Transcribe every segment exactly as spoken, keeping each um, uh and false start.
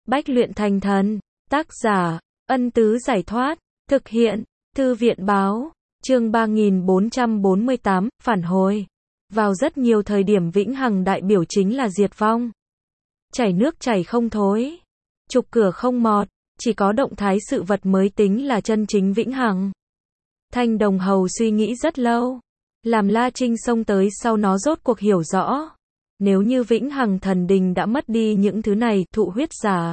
Bách luyện thành thần. Tác giả, Ân Tứ Giải Thoát. Thực hiện, Thư viện Báo. Chương ba nghìn bốn trăm bốn mươi tám, phản hồi. Vào rất nhiều thời điểm vĩnh hằng đại biểu chính là diệt vong. Chảy nước chảy không thối. Trục cửa không mọt. Chỉ có động thái sự vật mới tính là chân chính vĩnh hằng. Thanh Đồng Hầu suy nghĩ rất lâu. Làm La Trinh xông tới sau nó rốt cuộc hiểu rõ. Nếu như vĩnh hằng thần đình đã mất đi những thứ này, thụ huyết giả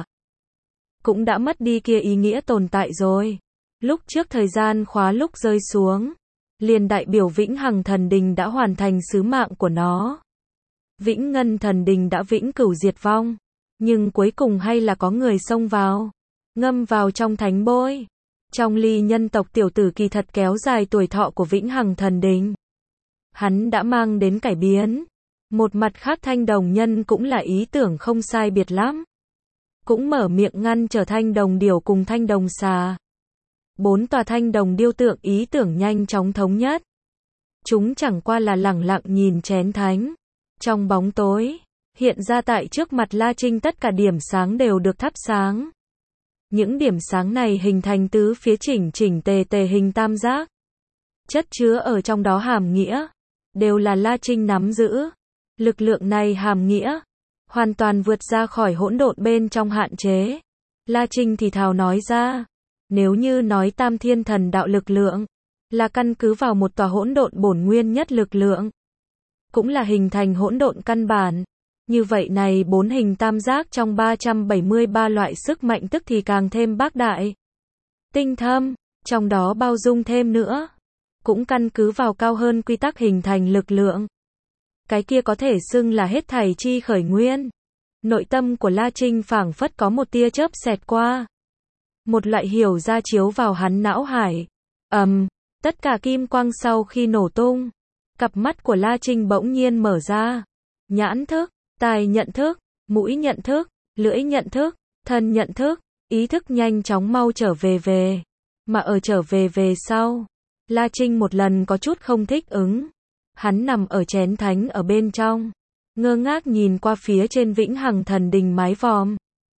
cũng đã mất đi kia ý nghĩa tồn tại rồi. Lúc trước thời gian khóa lúc rơi xuống, liền đại biểu vĩnh hằng thần đình đã hoàn thành sứ mạng của nó. Vĩnh ngân thần đình đã vĩnh cửu diệt vong, nhưng cuối cùng hay là có người xông vào, ngâm vào trong thánh bôi. Trong ly nhân tộc tiểu tử kỳ thật kéo dài tuổi thọ của vĩnh hằng thần đình. Hắn đã mang đến cải biến. Một mặt khác Thanh Đồng Nhân cũng là ý tưởng không sai biệt lắm. Cũng mở miệng ngăn trở Thanh Đồng Điểu cùng Thanh Đồng Xà. Bốn tòa Thanh Đồng điêu tượng ý tưởng nhanh chóng thống nhất. Chúng chẳng qua là lẳng lặng nhìn chén thánh. Trong bóng tối, hiện ra tại trước mặt La Trinh tất cả điểm sáng đều được thắp sáng. Những điểm sáng này hình thành tứ phía chỉnh chỉnh tề tề hình tam giác. Chất chứa ở trong đó hàm nghĩa, đều là La Trinh nắm giữ. Lực lượng này hàm nghĩa, hoàn toàn vượt ra khỏi hỗn độn bên trong hạn chế. La Trinh thì thào nói ra, nếu như nói tam thiên thần đạo lực lượng, là căn cứ vào một tòa hỗn độn bổn nguyên nhất lực lượng, cũng là hình thành hỗn độn căn bản. Như vậy này bốn hình tam giác trong ba trăm bảy mươi ba loại sức mạnh tức thì càng thêm bác đại, tinh thâm, trong đó bao dung thêm nữa, cũng căn cứ vào cao hơn quy tắc hình thành lực lượng. Cái kia có thể xưng là hết thảy chi khởi nguyên. Nội tâm của La Trinh phảng phất có một tia chớp xẹt qua. Một loại hiểu ra chiếu vào hắn não hải. Ầm, um, tất cả kim quang sau khi nổ tung, cặp mắt của La Trinh bỗng nhiên mở ra. Nhãn thức, tai nhận thức, mũi nhận thức, lưỡi nhận thức, thân nhận thức, ý thức nhanh chóng mau trở về về. Mà ở trở về về sau, La Trinh một lần có chút không thích ứng. Hắn nằm ở chén thánh ở bên trong, ngơ ngác nhìn qua phía trên vĩnh hằng thần đình mái vòm.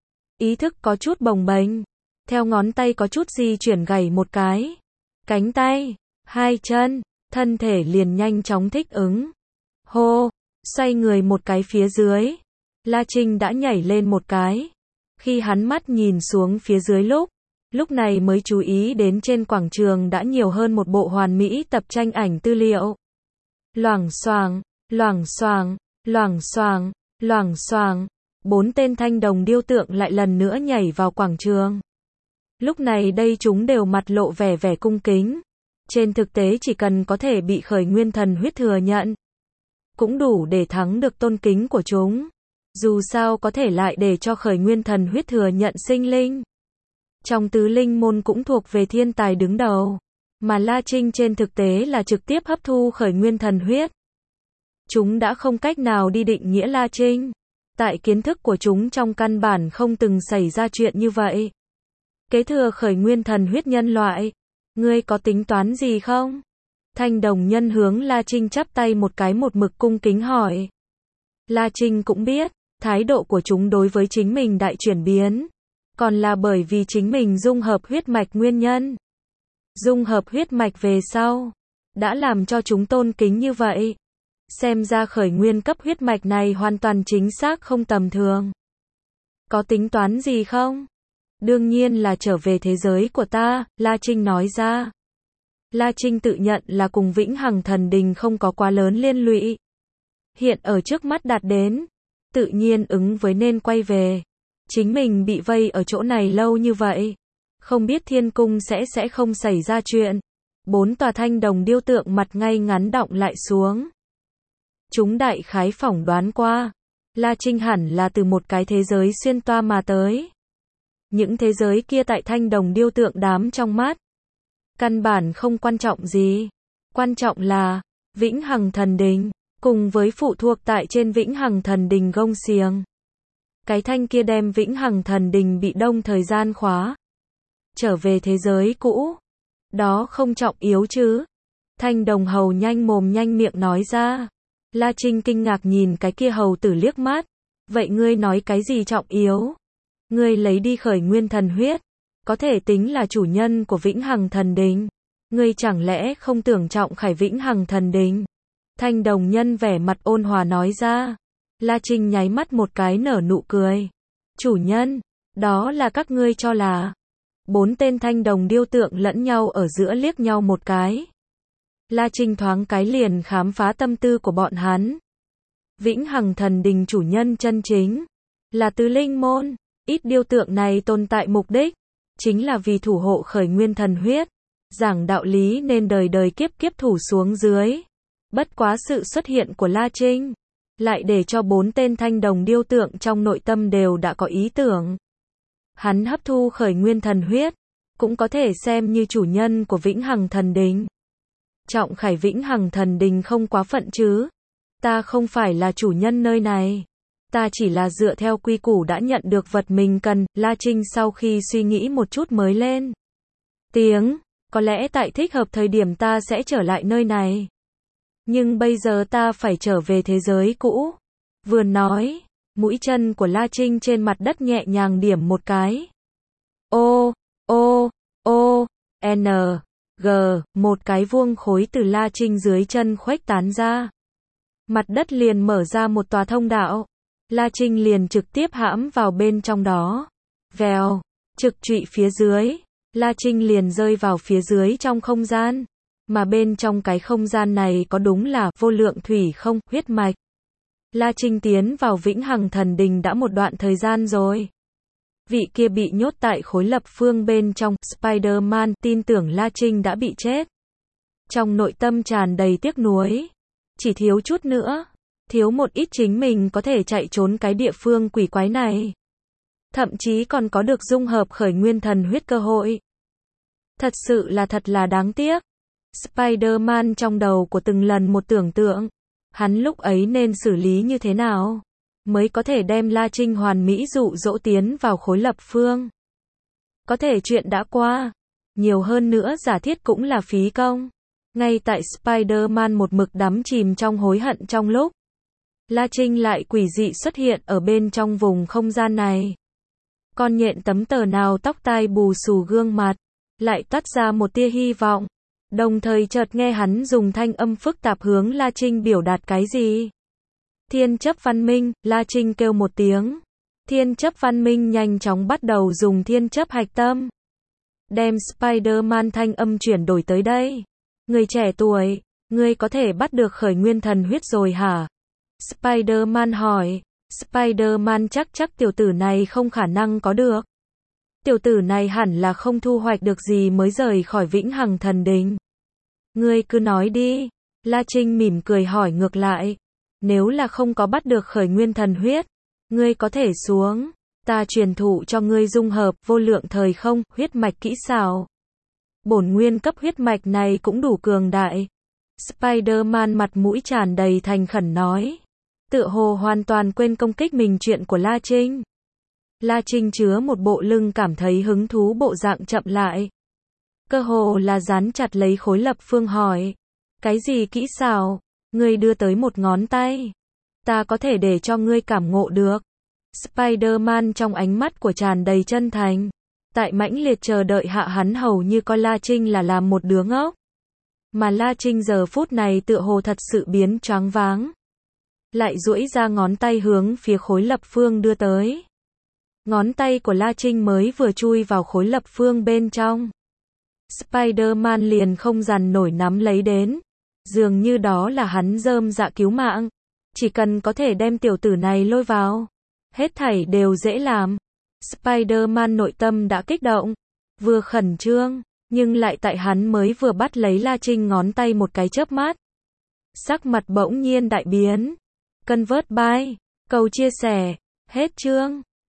Ý thức có chút bồng bềnh, theo ngón tay có chút di chuyển gảy một cái. Cánh tay, hai chân, thân thể liền nhanh chóng thích ứng. Hô, xoay người một cái phía dưới. La Trinh đã nhảy lên một cái. Khi hắn mắt nhìn xuống phía dưới lúc, lúc này mới chú ý đến trên quảng trường đã nhiều hơn một bộ hoàn mỹ tập tranh ảnh tư liệu. Loảng xoảng, loảng xoảng, loảng xoảng, loảng xoảng, bốn tên thanh đồng điêu tượng lại lần nữa nhảy vào quảng trường. Lúc này đây chúng đều mặt lộ vẻ vẻ cung kính. Trên thực tế chỉ cần có thể bị khởi nguyên thần huyết thừa nhận, cũng đủ để thắng được tôn kính của chúng. Dù sao có thể lại để cho khởi nguyên thần huyết thừa nhận sinh linh. Trong tứ linh môn cũng thuộc về thiên tài đứng đầu. Mà La Trinh trên thực tế là trực tiếp hấp thu khởi nguyên thần huyết. Chúng đã không cách nào đi định nghĩa La Trinh. Tại kiến thức của chúng trong căn bản không từng xảy ra chuyện như vậy. Kế thừa khởi nguyên thần huyết nhân loại. Ngươi có tính toán gì không? Thanh Đồng Nhân hướng La Trinh chắp tay một cái một mực cung kính hỏi. La Trinh cũng biết, thái độ của chúng đối với chính mình đại chuyển biến. Còn là bởi vì chính mình dung hợp huyết mạch nguyên nhân. Dung hợp huyết mạch về sau, đã làm cho chúng tôn kính như vậy. Xem ra khởi nguyên cấp huyết mạch này hoàn toàn chính xác không tầm thường. Có tính toán gì không? Đương nhiên là trở về thế giới của ta, La Trinh nói ra. La Trinh tự nhận là cùng vĩnh hằng thần đình không có quá lớn liên lụy. Hiện ở trước mắt đạt đến, tự nhiên ứng với nên quay về. Chính mình bị vây ở chỗ này lâu như vậy. Không biết thiên cung sẽ sẽ không xảy ra chuyện. Bốn tòa thanh đồng điêu tượng mặt ngay ngắn đọng lại xuống. Chúng đại khái phỏng đoán qua. La Trinh hẳn là từ một cái thế giới xuyên toa mà tới. Những thế giới kia tại thanh đồng điêu tượng đám trong mắt. Căn bản không quan trọng gì. Quan trọng là, vĩnh hằng thần đình, cùng với phụ thuộc tại trên vĩnh hằng thần đình gông xiềng. Cái thanh kia đem vĩnh hằng thần đình bị đông thời gian khóa. Trở về thế giới cũ. Đó không trọng yếu chứ. Thanh Đồng Hầu nhanh mồm nhanh miệng nói ra. La Trinh kinh ngạc nhìn cái kia hầu tử liếc mắt. Vậy ngươi nói cái gì trọng yếu? Ngươi lấy đi khởi nguyên thần huyết, có thể tính là chủ nhân của Vĩnh Hằng Thần Đình. Ngươi chẳng lẽ không tưởng trọng khải Vĩnh Hằng Thần Đình? Thanh đồng nhân vẻ mặt ôn hòa nói ra. La Trinh nháy mắt một cái nở nụ cười. Chủ nhân, đó là các ngươi cho là. Bốn tên thanh đồng điêu tượng lẫn nhau ở giữa liếc nhau một cái. La Trinh thoáng cái liền khám phá tâm tư của bọn hắn. Vĩnh Hằng Thần Đình chủ nhân chân chính là Tứ Linh Môn. Ít điêu tượng này tồn tại mục đích chính là vì thủ hộ khởi nguyên thần huyết, giảng đạo lý nên đời đời kiếp kiếp thủ xuống dưới. Bất quá sự xuất hiện của La Trinh lại để cho bốn tên thanh đồng điêu tượng trong nội tâm đều đã có ý tưởng. Hắn hấp thu khởi nguyên thần huyết, cũng có thể xem như chủ nhân của Vĩnh Hằng Thần Đình. Trọng khải Vĩnh Hằng Thần Đình không quá phận chứ? Ta không phải là chủ nhân nơi này. Ta chỉ là dựa theo quy củ đã nhận được vật mình cần. La Trinh sau khi suy nghĩ một chút mới lên tiếng. Có lẽ tại thích hợp thời điểm ta sẽ trở lại nơi này. Nhưng bây giờ ta phải trở về thế giới cũ. Vừa nói, mũi chân của La Trinh trên mặt đất nhẹ nhàng điểm một cái. Ô, ô, ô, N, G, một cái vuông khối từ La Trinh dưới chân khuếch tán ra. Mặt đất liền mở ra một tòa thông đạo. La Trinh liền trực tiếp hãm vào bên trong đó. Vèo, trực trụy phía dưới. La Trinh liền rơi vào phía dưới trong không gian. Mà bên trong cái không gian này có đúng là vô lượng thủy không, huyết mạch. La Trinh tiến vào Vĩnh Hằng Thần Đình đã một đoạn thời gian rồi. Vị kia bị nhốt tại khối lập phương bên trong, Spider-Man, tin tưởng La Trinh đã bị chết. Trong nội tâm tràn đầy tiếc nuối. Chỉ thiếu chút nữa. Thiếu một ít chính mình có thể chạy trốn cái địa phương quỷ quái này. Thậm chí còn có được dung hợp khởi nguyên thần huyết cơ hội. Thật sự là thật là đáng tiếc. Spider-Man trong đầu của từng lần một tưởng tượng. Hắn lúc ấy nên xử lý như thế nào? Mới có thể đem La Trinh hoàn mỹ dụ dỗ tiến vào khối lập phương. Có thể chuyện đã qua. Nhiều hơn nữa giả thiết cũng là phí công. Ngay tại Spider-Man một mực đắm chìm trong hối hận trong lúc. La Trinh lại quỷ dị xuất hiện ở bên trong vùng không gian này. Con nhện tấm tờ nào tóc tai bù xù gương mặt. Lại toát ra một tia hy vọng. Đồng thời chợt nghe hắn dùng thanh âm phức tạp hướng La Trinh biểu đạt cái gì. Thiên chấp văn minh, La Trinh kêu một tiếng. Thiên chấp văn minh nhanh chóng bắt đầu dùng thiên chấp hạch tâm. Đem Spider-Man thanh âm chuyển đổi tới đây. Người trẻ tuổi, ngươi có thể bắt được khởi nguyên thần huyết rồi hả? Spider-Man hỏi. Spider-Man chắc chắc tiểu tử này không khả năng có được. Tiểu tử này hẳn là không thu hoạch được gì mới rời khỏi Vĩnh Hằng Thần Đình. Ngươi cứ nói đi. La Trinh mỉm cười hỏi ngược lại. Nếu là không có bắt được khởi nguyên thần huyết, ngươi có thể xuống. Ta truyền thụ cho ngươi dung hợp vô lượng thời không, huyết mạch kỹ xảo. Bổn nguyên cấp huyết mạch này cũng đủ cường đại. Spider-Man mặt mũi tràn đầy thành khẩn nói. Tựa hồ hoàn toàn quên công kích mình chuyện của La Trinh. La Trinh chứa một bộ lưng cảm thấy hứng thú bộ dạng chậm lại. Cơ hồ là dán chặt lấy khối lập phương hỏi. Cái gì kỹ xảo? Ngươi đưa tới một ngón tay. Ta có thể để cho ngươi cảm ngộ được. Spider-Man trong ánh mắt của tràn đầy chân thành. Tại mãnh liệt chờ đợi hạ hắn hầu như coi La Trinh là làm một đứa ngốc. Mà La Trinh giờ phút này tựa hồ thật sự biến choáng váng. Lại duỗi ra ngón tay hướng phía khối lập phương đưa tới. Ngón tay của La Trinh mới vừa chui vào khối lập phương bên trong. Spider-Man liền không dằn nổi nắm lấy đến. Dường như đó là hắn rơm dạ cứu mạng. Chỉ cần có thể đem tiểu tử này lôi vào. Hết thảy đều dễ làm. Spider-Man nội tâm đã kích động. Vừa khẩn trương. Nhưng lại tại hắn mới vừa bắt lấy La Trinh ngón tay một cái chớp mắt. Sắc mặt bỗng nhiên đại biến. Convert by. Cầu chia sẻ. Hết chương.